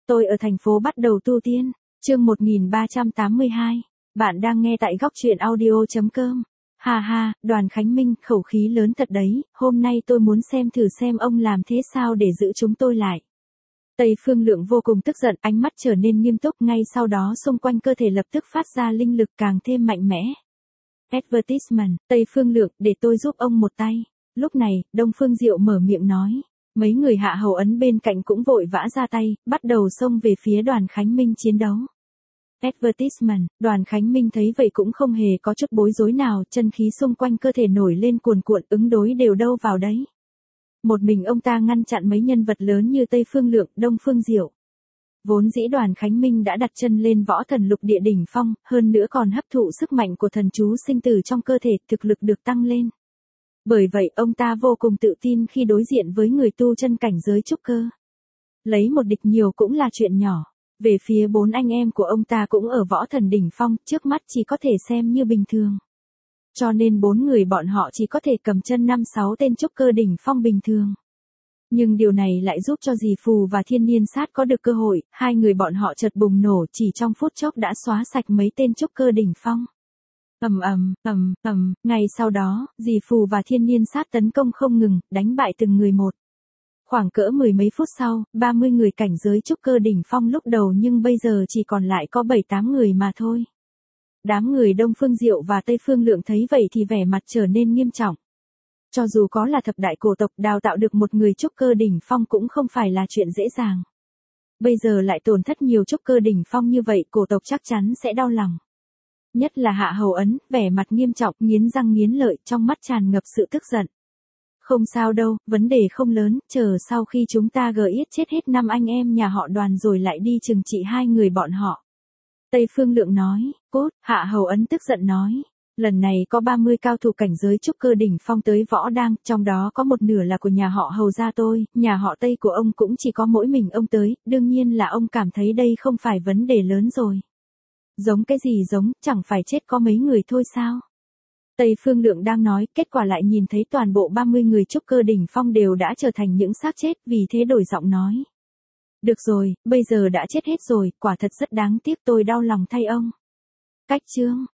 Tôi ở thành phố bắt đầu tu tiên. Chương 1382. Bạn đang nghe tại góc truyện audio.com. Ha ha, Đoàn Khánh Minh, khẩu khí lớn thật đấy, hôm nay tôi muốn thử xem ông làm thế sao để giữ chúng tôi lại. Tây Phương Lượng vô cùng tức giận, ánh mắt trở nên nghiêm túc, ngay sau đó xung quanh cơ thể lập tức phát ra linh lực càng thêm mạnh mẽ. Advertisement, Tây Phương Lượng, để tôi giúp ông một tay. Lúc này, Đông Phương Diệu mở miệng nói. Mấy người hạ hầu ấn bên cạnh cũng vội vã ra tay, bắt đầu xông về phía Đoàn Khánh Minh chiến đấu. Advertisement, Đoàn Khánh Minh thấy vậy cũng không hề có chút bối rối nào, chân khí xung quanh cơ thể nổi lên cuồn cuộn, ứng đối đều đâu vào đấy. Một mình ông ta ngăn chặn mấy nhân vật lớn như Tây Phương Lượng, Đông Phương Diệu. Vốn dĩ Đoàn Khánh Minh đã đặt chân lên võ thần lục địa đỉnh phong, hơn nữa còn hấp thụ sức mạnh của thần chú sinh tử trong cơ thể, thực lực được tăng lên. Bởi vậy ông ta vô cùng tự tin khi đối diện với người tu chân cảnh giới trúc cơ. Lấy một địch nhiều cũng là chuyện nhỏ. Về phía 4 anh em của ông ta cũng ở võ thần đỉnh phong, trước mắt chỉ có thể xem như bình thường. Cho nên 4 người bọn họ chỉ có thể cầm chân 5-6 tên trúc cơ đỉnh phong bình thường. Nhưng điều này lại giúp cho Dì Phù và Thiên Niên Sát có được cơ hội, hai người bọn họ chợt bùng nổ, chỉ trong phút chốc đã xóa sạch mấy tên trúc cơ đỉnh phong. Ngay sau đó, Dì Phù và Thiên Niên Sát tấn công không ngừng, đánh bại từng người một. Khoảng cỡ mười mấy phút sau, 30 người cảnh giới trúc cơ đỉnh phong lúc đầu nhưng bây giờ chỉ còn lại có 7-8 người mà thôi. Đám người Đông Phương Diệu và Tây Phương Lượng thấy vậy thì vẻ mặt trở nên nghiêm trọng. Cho dù có là thập đại cổ tộc, đào tạo được một người trúc cơ đỉnh phong cũng không phải là chuyện dễ dàng. Bây giờ lại tổn thất nhiều trúc cơ đỉnh phong như vậy, cổ tộc chắc chắn sẽ đau lòng. Nhất là Hạ Hầu Ấn, vẻ mặt nghiêm trọng, nghiến răng nghiến lợi, trong mắt tràn ngập sự tức giận. Không sao đâu, vấn đề không lớn, chờ sau khi chúng ta yết chết hết 5 anh em nhà họ Đoàn rồi lại đi trừng trị 2 người bọn họ. Tây Phương Lượng nói, cốt, Hạ Hầu Ấn tức giận nói. Lần này có 30 cao thủ cảnh giới trúc cơ đỉnh phong tới võ đang, trong đó có một nửa là của nhà họ Hầu gia tôi, nhà họ Tây của ông cũng chỉ có mỗi mình ông tới, đương nhiên là ông cảm thấy đây không phải vấn đề lớn rồi. Giống cái gì giống, chẳng phải chết có mấy người thôi sao? Tây Phương Lượng đang nói, kết quả lại nhìn thấy toàn bộ 30 người trúc cơ đỉnh phong đều đã trở thành những xác chết, vì thế đổi giọng nói. Được rồi, bây giờ đã chết hết rồi, quả thật rất đáng tiếc, tôi đau lòng thay ông. Cách chương.